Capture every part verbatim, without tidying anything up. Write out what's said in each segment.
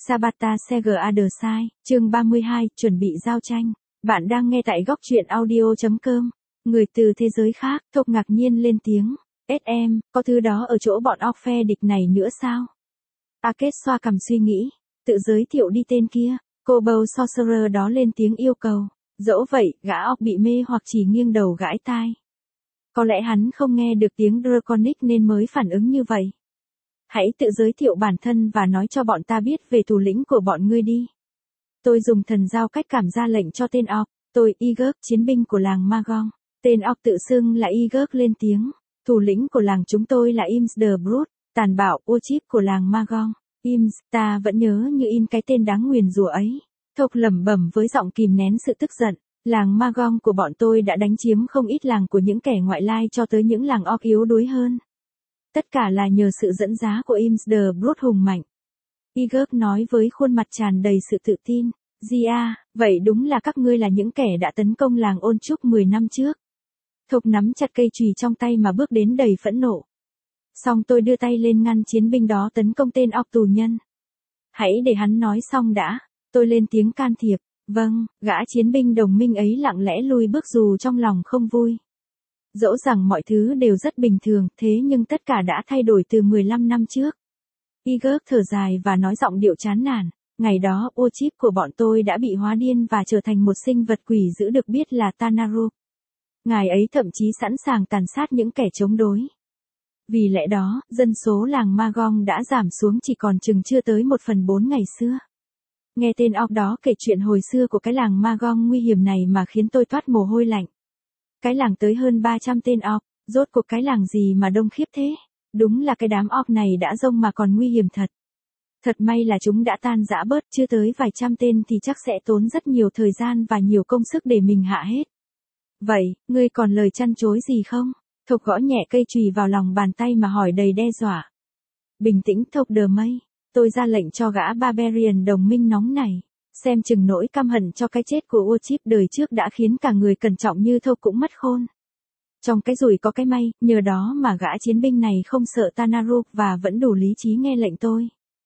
Sabata Sega Other Side, chương ba mươi hai, chuẩn bị giao tranh. Bạn đang nghe tại góc truyện audio chấm com. Người từ thế giới khác, Thục ngạc nhiên lên tiếng. ét em, có thứ đó ở chỗ bọn óc phe địch này nữa sao? Arcade xoa cằm suy nghĩ. Tự giới thiệu đi tên kia. Kobold Sorcerer đó lên tiếng yêu cầu. Dẫu vậy, gã óc bị mê hoặc chỉ nghiêng đầu gãi tai. Có lẽ hắn không nghe được tiếng Draconic nên mới phản ứng như vậy. Hãy tự giới thiệu bản thân và nói cho bọn ta biết về thủ lĩnh của bọn ngươi đi. Tôi dùng thần giao cách cảm ra lệnh cho tên óc. Tôi, Igok, chiến binh của làng Magong. Tên óc tự xưng là Igok lên tiếng. Thủ lĩnh của làng chúng tôi là Imz the Brute, tàn bạo, ô chip của làng Magong. Imz, ta vẫn nhớ như in cái tên đáng nguyền rủa ấy. Thục lẩm bẩm với giọng kìm nén sự tức giận. Làng Magong của bọn tôi đã đánh chiếm không ít làng của những kẻ ngoại lai cho tới những làng óc yếu đuối hơn. Tất cả là nhờ sự dẫn dá của Imz the Brute hùng mạnh. Igok nói với khuôn mặt tràn đầy sự tự tin. Gia, vậy đúng là các ngươi là những kẻ đã tấn công làng Ôn Trúc mười năm trước. Thục nắm chặt cây chùy trong tay mà bước đến đầy phẫn nộ. Xong tôi đưa tay lên ngăn chiến binh đó tấn công tên óc tù nhân. Hãy để hắn nói xong đã. Tôi lên tiếng can thiệp. Vâng, gã chiến binh đồng minh ấy lặng lẽ lui bước dù trong lòng không vui. Dẫu rằng mọi thứ đều rất bình thường, thế nhưng tất cả đã thay đổi từ mười lăm năm trước. Igok thở dài và nói giọng điệu chán nản. Ngày đó, ô chip của bọn tôi đã bị hóa điên và trở thành một sinh vật quỷ dữ được biết là Tanaruk. Ngài ấy thậm chí sẵn sàng tàn sát những kẻ chống đối. Vì lẽ đó, dân số làng Magong đã giảm xuống chỉ còn chừng chưa tới một phần bốn ngày xưa. Nghe tên óc đó kể chuyện hồi xưa của cái làng Magong nguy hiểm này mà khiến tôi toát mồ hôi lạnh. Cái làng tới hơn ba trăm tên óc, rốt cuộc cái làng gì mà đông khiếp thế? Đúng là cái đám óc này đã rông mà còn nguy hiểm thật. Thật may là chúng đã tan rã bớt, chưa tới vài trăm tên thì chắc sẽ tốn rất nhiều thời gian và nhiều công sức để mình hạ hết. Vậy, ngươi còn lời chăn chối gì không? Thục gõ nhẹ cây chùy vào lòng bàn tay mà hỏi đầy đe dọa. Bình tĩnh Thục đờ mây. Tôi ra lệnh cho gã Barbarian đồng minh nóng này. Xem chừng nỗi căm hận cho cái chết của ô chip đời trước đã khiến cả người cẩn trọng như Thục cũng mất khôn. Trong cái rủi có cái may, nhờ đó mà gã chiến binh này không sợ Tanaruk và vẫn đủ lý trí nghe lệnh tôi.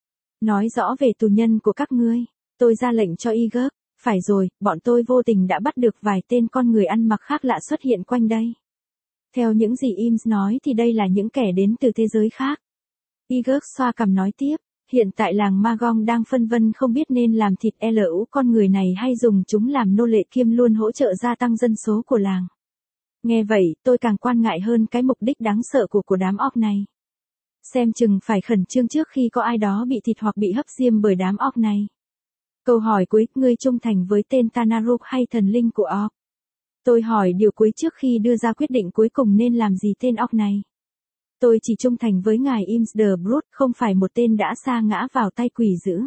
Nói rõ về tù nhân của các ngươi. Tôi ra lệnh cho Igok. Phải rồi, bọn tôi vô tình đã bắt được vài tên con người ăn mặc khác lạ xuất hiện quanh đây. Theo những gì Imz nói thì đây là những kẻ đến từ thế giới khác. Igok xoa cằm nói tiếp. Hiện tại làng Magong đang phân vân không biết nên làm thịt lu con người này hay dùng chúng làm nô lệ kiêm luôn hỗ trợ gia tăng dân số của làng. Nghe vậy, tôi càng quan ngại hơn cái mục đích đáng sợ của của đám óc này. Xem chừng phải khẩn trương trước khi có ai đó bị thịt hoặc bị hấp diêm bởi đám óc này. Câu hỏi cuối, ngươi trung thành với tên Tanaruk hay thần linh của óc? Tôi hỏi điều cuối trước khi đưa ra quyết định cuối cùng nên làm gì tên óc này. Tôi chỉ trung thành với ngài Imz the Brute, không phải một tên đã sa ngã vào tay quỷ dữ.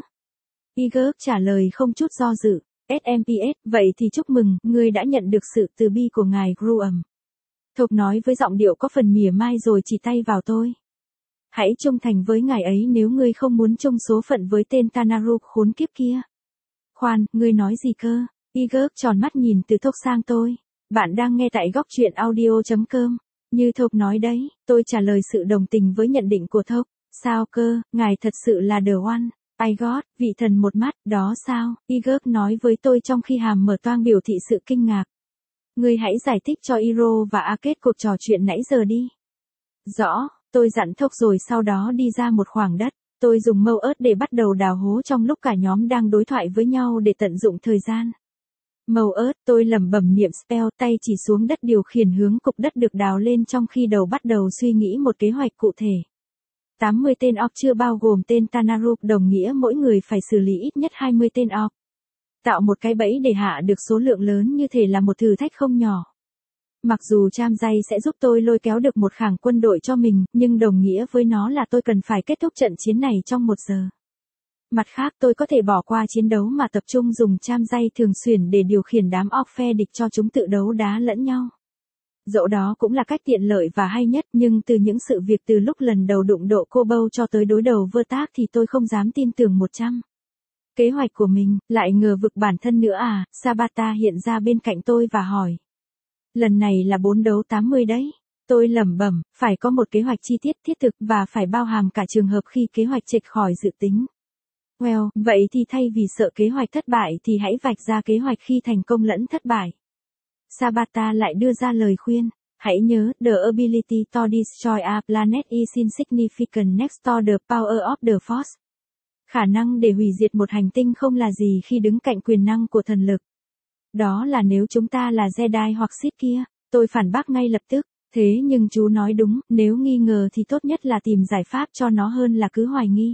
Igok trả lời không chút do dự. ét em pê ét, vậy thì chúc mừng, ngươi đã nhận được sự từ bi của ngài Gruum. Thục nói với giọng điệu có phần mỉa mai rồi chỉ tay vào tôi. Hãy trung thành với ngài ấy nếu ngươi không muốn chung số phận với tên Tanaruk khốn kiếp kia. Khoan, ngươi nói gì cơ? Igok tròn mắt nhìn từ Thục sang tôi. Bạn đang nghe tại góc truyện audio chấm com. Như Thục nói đấy, tôi trả lời sự đồng tình với nhận định của Thục. Sao cơ, ngài thật sự là the one. I got, vị thần một mắt, đó sao? Igok nói với tôi trong khi hàm mở toang biểu thị sự kinh ngạc. Ngươi hãy giải thích cho Iro và Arcade cuộc trò chuyện nãy giờ đi. Rõ, tôi dặn Thục rồi sau đó đi ra một khoảng đất. Tôi dùng mâu ớt để bắt đầu đào hố trong lúc cả nhóm đang đối thoại với nhau để tận dụng thời gian. Mâu ớt, tôi lẩm bẩm niệm spell, tay chỉ xuống đất điều khiển hướng cục đất được đào lên trong khi đầu bắt đầu suy nghĩ một kế hoạch cụ thể. tám mươi tên óc chưa bao gồm tên Tanaruk đồng nghĩa mỗi người phải xử lý ít nhất hai mươi tên óc. Tạo một cái bẫy để hạ được số lượng lớn như thể là một thử thách không nhỏ. Mặc dù Chamjay sẽ giúp tôi lôi kéo được một khảng quân đội cho mình, nhưng đồng nghĩa với nó là tôi cần phải kết thúc trận chiến này trong một giờ. Mặt khác tôi có thể bỏ qua chiến đấu mà tập trung dùng Chamjay thường xuyên để điều khiển đám óc phe địch cho chúng tự đấu đá lẫn nhau. Dẫu đó cũng là cách tiện lợi và hay nhất, nhưng từ những sự việc từ lúc lần đầu đụng độ Kobold cho tới đối đầu Vertak thì tôi không dám tin tưởng một trăm. Kế hoạch của mình, lại ngờ vực bản thân nữa à? Sabata hiện ra bên cạnh tôi và hỏi. Lần này là bốn đấu tám mươi đấy. Tôi lẩm bẩm, phải có một kế hoạch chi tiết thiết thực và phải bao hàm cả trường hợp khi kế hoạch chệch khỏi dự tính. Well, vậy thì thay vì sợ kế hoạch thất bại thì hãy vạch ra kế hoạch khi thành công lẫn thất bại. Sabata lại đưa ra lời khuyên. Hãy nhớ, the ability to destroy a planet is insignificant next to the power of the force. Khả năng để hủy diệt một hành tinh không là gì khi đứng cạnh quyền năng của thần lực. Đó là nếu chúng ta là Jedi hoặc Sith kia. Tôi phản bác ngay lập tức. Thế nhưng chú nói đúng, nếu nghi ngờ thì tốt nhất là tìm giải pháp cho nó hơn là cứ hoài nghi.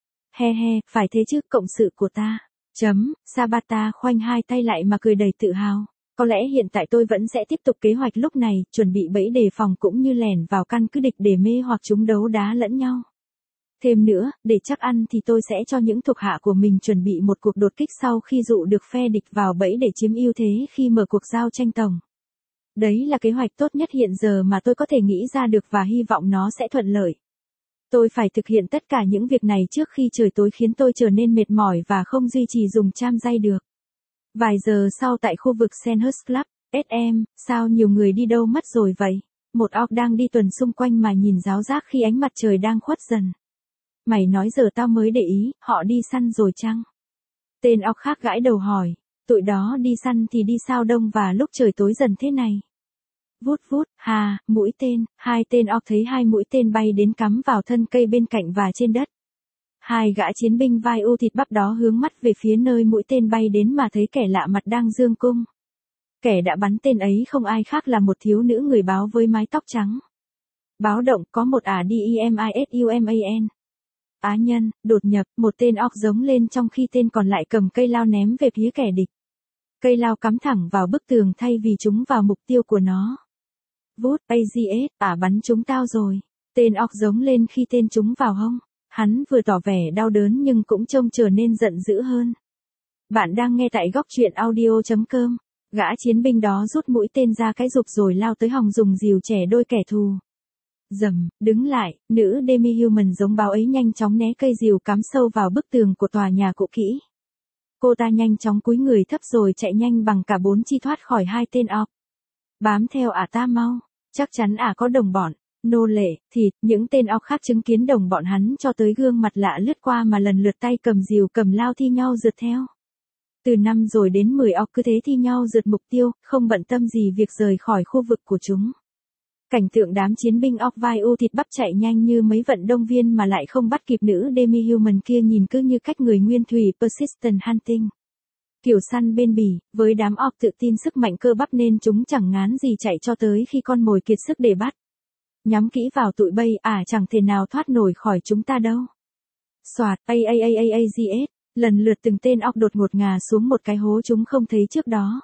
He he, phải thế chứ, cộng sự của ta. Chấm, Sabata khoanh hai tay lại mà cười đầy tự hào. Có lẽ hiện tại tôi vẫn sẽ tiếp tục kế hoạch lúc này, chuẩn bị bẫy đề phòng cũng như lẻn vào căn cứ địch để mê hoặc chúng đấu đá lẫn nhau. Thêm nữa, để chắc ăn thì tôi sẽ cho những thuộc hạ của mình chuẩn bị một cuộc đột kích sau khi dụ được phe địch vào bẫy để chiếm ưu thế khi mở cuộc giao tranh tổng. Đấy là kế hoạch tốt nhất hiện giờ mà tôi có thể nghĩ ra được và hy vọng nó sẽ thuận lợi. Tôi phải thực hiện tất cả những việc này trước khi trời tối khiến tôi trở nên mệt mỏi và không duy trì dùng cham dây được. Vài giờ sau tại khu vực Sandhurst Club, ét em, sao nhiều người đi đâu mất rồi vậy? Một orc đang đi tuần xung quanh mà nhìn ráo rác khi ánh mặt trời đang khuất dần. Mày nói giờ tao mới để ý, họ đi săn rồi chăng? Tên orc khác gãi đầu hỏi, tụi đó đi săn thì đi sao đông và lúc trời tối dần thế này? Vút vút, hà, mũi tên, hai tên orc thấy hai mũi tên bay đến cắm vào thân cây bên cạnh và trên đất. Hai gã chiến binh vai u thịt bắp đó hướng mắt về phía nơi mũi tên bay đến mà thấy kẻ lạ mặt đang giương cung. Kẻ đã bắn tên ấy không ai khác là một thiếu nữ người báo với mái tóc trắng. Báo động, có một ả DEMISUMAN. Á nhân, đột nhập, một tên orc giống lên trong khi tên còn lại cầm cây lao ném về phía kẻ địch. Cây lao cắm thẳng vào bức tường thay vì trúng vào mục tiêu của nó. Vút, a giê ét, ả bắn trúng tao rồi. Tên orc giống lên khi tên trúng vào hông. Hắn vừa tỏ vẻ đau đớn nhưng cũng trông trở nên giận dữ hơn. Bạn đang nghe tại góc truyện audio chấm com. Gã chiến binh đó rút mũi tên ra cái rục rồi lao tới hòng dùng rìu chẻ đôi kẻ thù. Dầm, đứng lại, nữ demi-human giống báo ấy nhanh chóng né cây rìu cắm sâu vào bức tường của tòa nhà cũ kỹ. Cô ta nhanh chóng cúi người thấp rồi chạy nhanh bằng cả bốn chi thoát khỏi hai tên orc. Bám theo ả ta mau, chắc chắn ả có đồng bọn. Nô lệ, thịt, những tên orc khác chứng kiến đồng bọn hắn cho tới gương mặt lạ lướt qua mà lần lượt tay cầm rìu cầm lao thi nhau rượt theo. Từ năm rồi đến mười orc cứ thế thi nhau rượt mục tiêu, không bận tâm gì việc rời khỏi khu vực của chúng. Cảnh tượng đám chiến binh orc vai u thịt bắp chạy nhanh như mấy vận động viên mà lại không bắt kịp nữ demi-human kia nhìn cứ như cách người nguyên thủy persistent hunting. Kiểu săn bên bỉ, với đám orc tự tin sức mạnh cơ bắp nên chúng chẳng ngán gì chạy cho tới khi con mồi kiệt sức để bắt. Nhắm kỹ vào tụi bay, à chẳng thể nào thoát nổi khỏi chúng ta đâu. Soạt, a a a a a g s, lần lượt từng tên orc đột ngột ngà xuống một cái hố chúng không thấy trước đó.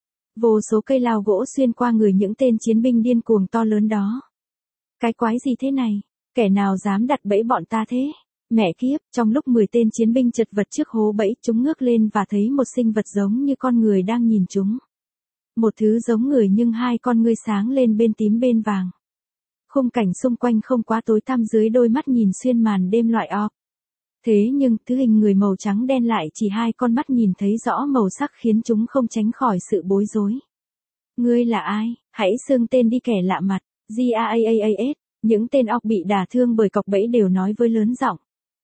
Vô số cây lao gỗ xuyên qua người những tên chiến binh điên cuồng to lớn đó. Cái quái gì thế này? Kẻ nào dám đặt bẫy bọn ta thế? Mẹ kiếp, trong lúc mười tên chiến binh chật vật trước hố bẫy, chúng ngước lên và thấy một sinh vật giống như con người đang nhìn chúng. Một thứ giống người nhưng hai con ngươi sáng lên bên tím bên vàng. Khung cảnh xung quanh không quá tối tăm dưới đôi mắt nhìn xuyên màn đêm loại orc. Thế nhưng, thứ hình người màu trắng đen lại chỉ hai con mắt nhìn thấy rõ màu sắc khiến chúng không tránh khỏi sự bối rối. Ngươi là ai? Hãy xưng tên đi kẻ lạ mặt. Gaas, những tên orc bị đả thương bởi cọc bẫy đều nói với lớn giọng.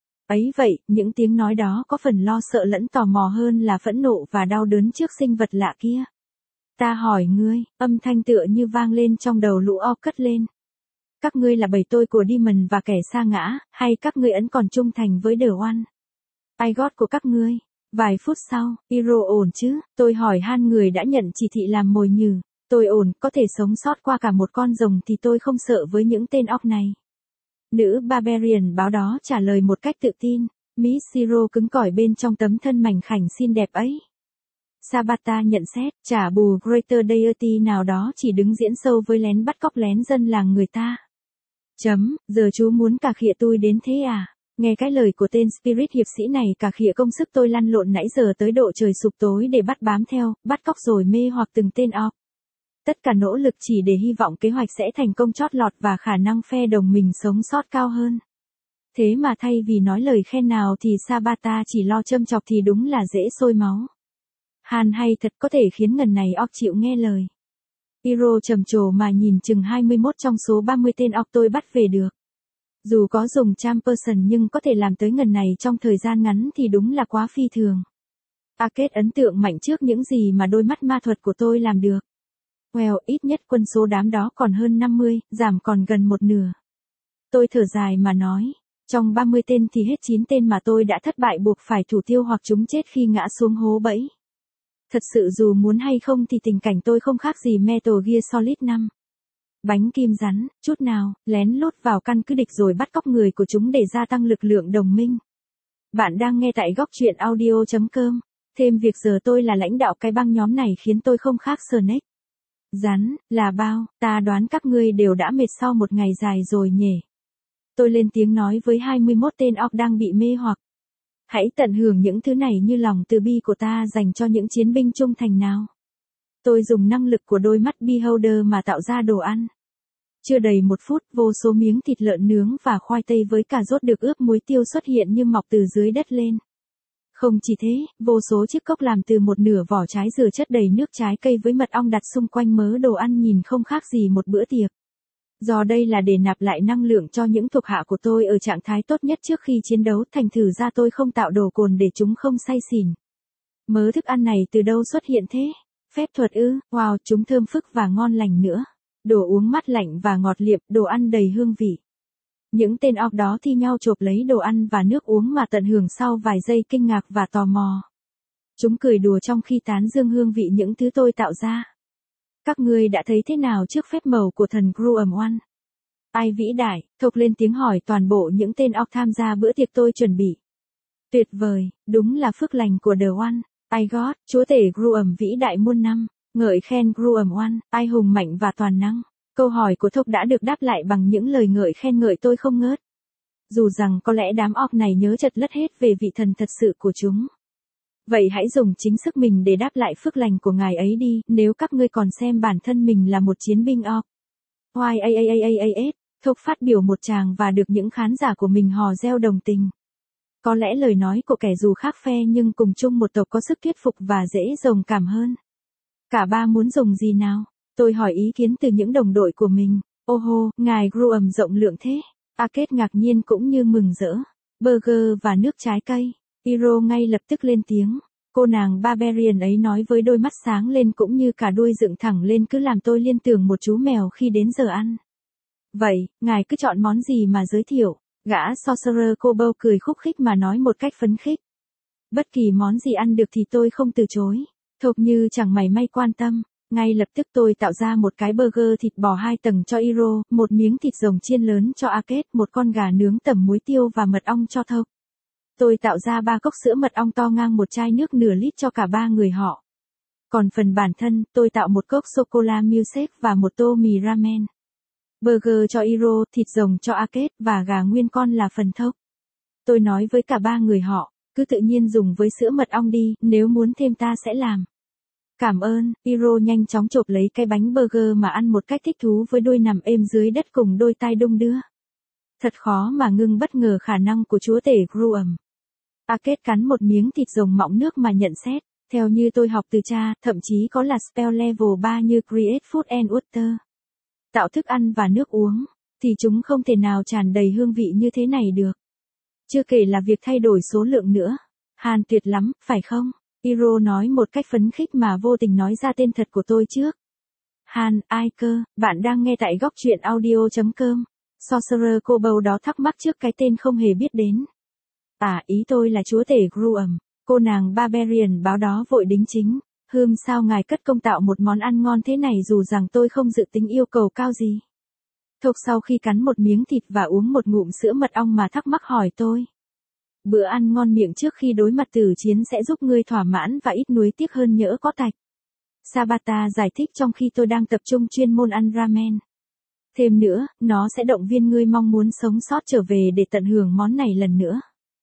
Ấy vậy, những tiếng nói đó có phần lo sợ lẫn tò mò hơn là phẫn nộ và đau đớn trước sinh vật lạ kia. Ta hỏi ngươi, âm thanh tựa như vang lên trong đầu lũ orc cất lên. Các ngươi là bầy tôi của Demon và kẻ sa ngã, hay các ngươi ấn còn trung thành với The One? Ai gót của các ngươi? Vài phút sau, Hiro ổn chứ? Tôi hỏi han người đã nhận chỉ thị làm mồi nhử. Tôi ổn, có thể sống sót qua cả một con rồng thì tôi không sợ với những tên orc này. Nữ Barbarian báo đó trả lời một cách tự tin. Miss Hiro cứng cỏi bên trong tấm thân mảnh khảnh xinh đẹp ấy. Sabata nhận xét, trả bù Greater Deity nào đó chỉ đứng diễn sâu với lén bắt cóc lén dân làng người ta. Chấm, giờ chú muốn cà khịa tôi đến thế à? Nghe cái lời của tên Spirit hiệp sĩ này cà khịa công sức tôi lăn lộn nãy giờ tới độ trời sụp tối để bắt bám theo, bắt cóc rồi mê hoặc từng tên orc. Tất cả nỗ lực chỉ để hy vọng kế hoạch sẽ thành công chót lọt và khả năng phe đồng mình sống sót cao hơn. Thế mà thay vì nói lời khen nào thì Sabata chỉ lo châm chọc thì đúng là dễ sôi máu. Hàn hay thật có thể khiến ngần này orc chịu nghe lời. Hiro trầm trồ mà nhìn chừng hai mươi mốt trong số ba mươi tên orc tôi bắt về được. Dù có dùng charm person nhưng có thể làm tới ngần này trong thời gian ngắn thì đúng là quá phi thường. Arcade ấn tượng mạnh trước những gì mà đôi mắt ma thuật của tôi làm được. Well, ít nhất quân số đám đó còn hơn năm mươi, giảm còn gần một nửa. Tôi thở dài mà nói, trong ba mươi tên thì hết chín tên mà tôi đã thất bại buộc phải thủ tiêu hoặc chúng chết khi ngã xuống hố bẫy. Thật sự dù muốn hay không thì tình cảnh tôi không khác gì Metal Gear Solid năm. Bánh kim rắn, chút nào, lén lút vào căn cứ địch rồi bắt cóc người của chúng để gia tăng lực lượng đồng minh. Bạn đang nghe tại góc truyện audio chấm com. Thêm việc giờ tôi là lãnh đạo cái băng nhóm này khiến tôi không khác Snake. Rắn, là bao, ta đoán các ngươi đều đã mệt sau một ngày dài rồi nhỉ. Tôi lên tiếng nói với hai mươi mốt tên orc đang bị mê hoặc. Hãy tận hưởng những thứ này như lòng từ bi của ta dành cho những chiến binh trung thành nào. Tôi dùng năng lực của đôi mắt Beholder mà tạo ra đồ ăn. Chưa đầy một phút, vô số miếng thịt lợn nướng và khoai tây với cà rốt được ướp muối tiêu xuất hiện như mọc từ dưới đất lên. Không chỉ thế, vô số chiếc cốc làm từ một nửa vỏ trái dừa chất đầy nước trái cây với mật ong đặt xung quanh mớ đồ ăn nhìn không khác gì một bữa tiệc. Do đây là để nạp lại năng lượng cho những thuộc hạ của tôi ở trạng thái tốt nhất trước khi chiến đấu, thành thử ra tôi không tạo đồ cồn để chúng không say xỉn. Mớ thức ăn này từ đâu xuất hiện thế? Phép thuật ư? Wow, chúng thơm phức và ngon lành nữa. Đồ uống mát lạnh và ngọt liệm, đồ ăn đầy hương vị. Những tên orc đó thi nhau chộp lấy đồ ăn và nước uống mà tận hưởng sau vài giây kinh ngạc và tò mò. Chúng cười đùa trong khi tán dương hương vị những thứ tôi tạo ra. Các ngươi đã thấy thế nào trước phép màu của thần Gruum One? Ai vĩ đại, Thục lên tiếng hỏi toàn bộ những tên orc tham gia bữa tiệc tôi chuẩn bị. Tuyệt vời, đúng là phước lành của The One. I God, chúa tể Gruum vĩ đại muôn năm, ngợi khen Gruum One, ai hùng mạnh và toàn năng. Câu hỏi của Thục đã được đáp lại bằng những lời ngợi khen ngợi tôi không ngớt. Dù rằng có lẽ đám orc này nhớ chật lất hết về vị thần thật sự của chúng. Vậy hãy dùng chính sức mình để đáp lại phước lành của ngài ấy đi, nếu các ngươi còn xem bản thân mình là một chiến binh orc. Yaaaas, Thục phát biểu một tràng và được những khán giả của mình hò reo đồng tình. Có lẽ lời nói của kẻ dù khác phe nhưng cùng chung một tộc có sức thuyết phục và dễ dòng cảm hơn. Cả ba muốn dùng gì nào? Tôi hỏi ý kiến từ những đồng đội của mình. Ô hô, ngài Gruum rộng lượng thế. Arcade ngạc nhiên cũng như mừng rỡ. Burger và nước trái cây. Hiro ngay lập tức lên tiếng. Cô nàng Barbarian ấy nói với đôi mắt sáng lên cũng như cả đuôi dựng thẳng lên cứ làm tôi liên tưởng một chú mèo khi đến giờ ăn. Vậy, ngài cứ chọn món gì mà giới thiệu. Gã Sorcerer Kobold cười khúc khích mà nói một cách phấn khích. Bất kỳ món gì ăn được thì tôi không từ chối. Thục như chẳng mảy may quan tâm. Ngay lập tức tôi tạo ra một cái burger thịt bò hai tầng cho Hiro, một miếng thịt rồng chiên lớn cho Arcade, một con gà nướng tẩm muối tiêu và mật ong cho Thục. Tôi tạo ra ba cốc sữa mật ong to ngang một chai nước nửa lít cho cả ba người họ. Còn phần bản thân, tôi tạo một cốc sô-cô-la milkshake và một tô mì ramen. Burger cho Hiro, thịt rồng cho Arcade và gà nguyên con là phần Thục. Tôi nói với cả ba người họ, cứ tự nhiên dùng với sữa mật ong đi, nếu muốn thêm ta sẽ làm. Cảm ơn, Hiro nhanh chóng chộp lấy cái bánh burger mà ăn một cách thích thú với đuôi nằm êm dưới đất cùng đôi tai đung đưa. Thật khó mà ngưng bất ngờ khả năng của chúa tể Gruum. Arcade cắn một miếng thịt rồng mọng nước mà nhận xét, theo như tôi học từ cha, thậm chí có là spell level ba như Create Food and Water. Tạo thức ăn và nước uống, thì chúng không thể nào tràn đầy hương vị như thế này được. Chưa kể là việc thay đổi số lượng nữa. Han tuyệt lắm, phải không? Hiro nói một cách phấn khích mà vô tình nói ra tên thật của tôi trước. Han, ai cơ, bạn đang nghe tại góc truyện audio chấm com. Sorcerer Kobold đó thắc mắc trước cái tên không hề biết đến. À, ý tôi là chúa tể Gruum. Cô nàng Barbarian báo đó vội đính chính. Hừm, sao ngài cất công tạo một món ăn ngon thế này dù rằng tôi không dự tính yêu cầu cao gì. Thục sau khi cắn một miếng thịt và uống một ngụm sữa mật ong mà thắc mắc hỏi tôi. Bữa ăn ngon miệng trước khi đối mặt tử chiến sẽ giúp ngươi thỏa mãn và ít nuối tiếc hơn nhỡ có tạch. Sabata giải thích trong khi tôi đang tập trung chuyên môn ăn ramen. Thêm nữa, nó sẽ động viên ngươi mong muốn sống sót trở về để tận hưởng món này lần nữa.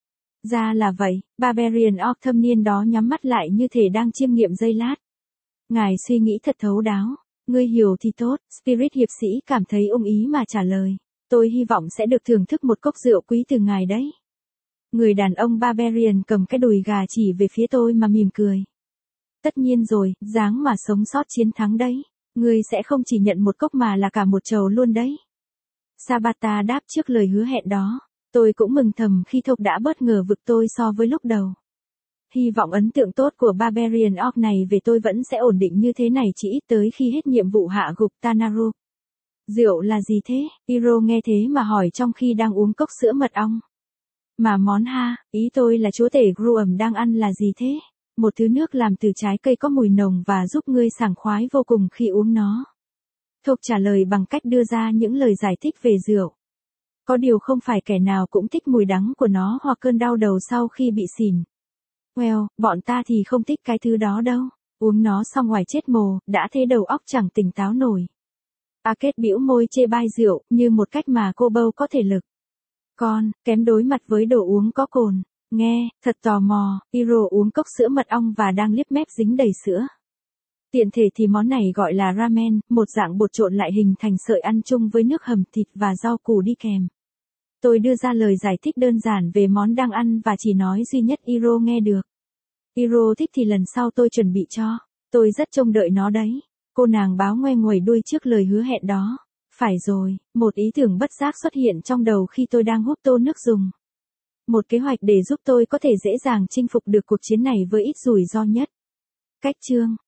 Ra là vậy, Barbarian orc thâm niên đó nhắm mắt lại như thể đang chiêm nghiệm giây lát. Ngài suy nghĩ thật thấu đáo. Ngươi hiểu thì tốt, Spirit hiệp sĩ cảm thấy ung ý mà trả lời. Tôi hy vọng sẽ được thưởng thức một cốc rượu quý từ ngài đấy. Người đàn ông Barbarian cầm cái đùi gà chỉ về phía tôi mà mỉm cười. Tất nhiên rồi, dáng mà sống sót chiến thắng đấy. Ngươi sẽ không chỉ nhận một cốc mà là cả một chầu luôn đấy. Sabata đáp trước lời hứa hẹn đó. Tôi cũng mừng thầm khi Thục đã bất ngờ vực tôi so với lúc đầu. Hy vọng ấn tượng tốt của Barbarian Orc này về tôi vẫn sẽ ổn định như thế này chỉ ít tới khi hết nhiệm vụ hạ gục Tanaru. Rượu là gì thế? Iro nghe thế mà hỏi trong khi đang uống cốc sữa mật ong. Mà món ha, ý tôi là chúa tể Gruum đang ăn là gì thế? Một thứ nước làm từ trái cây có mùi nồng và giúp ngươi sảng khoái vô cùng khi uống nó. Thục trả lời bằng cách đưa ra những lời giải thích về rượu. Có điều không phải kẻ nào cũng thích mùi đắng của nó hoặc cơn đau đầu sau khi bị xỉn. Well, bọn ta thì không thích cái thứ đó đâu. Uống nó xong ngoài chết mồ, đã thế đầu óc chẳng tỉnh táo nổi. Arcade bĩu môi chê bai rượu, như một cách mà cô bâu có thể lực. Con, kém đối mặt với đồ uống có cồn. Nghe, thật tò mò, Iro uống cốc sữa mật ong và đang liếp mép dính đầy sữa. Tiện thể thì món này gọi là ramen, một dạng bột trộn lại hình thành sợi ăn chung với nước hầm thịt và rau củ đi kèm. Tôi đưa ra lời giải thích đơn giản về món đang ăn và chỉ nói duy nhất Iro nghe được. Iro thích thì lần sau tôi chuẩn bị cho. Tôi rất trông đợi nó đấy. Cô nàng báo ngoe nguẩy đuôi trước lời hứa hẹn đó. Phải rồi, một ý tưởng bất giác xuất hiện trong đầu khi tôi đang húp tô nước dùng. Một kế hoạch để giúp tôi có thể dễ dàng chinh phục được cuộc chiến này với ít rủi ro nhất. Cách chương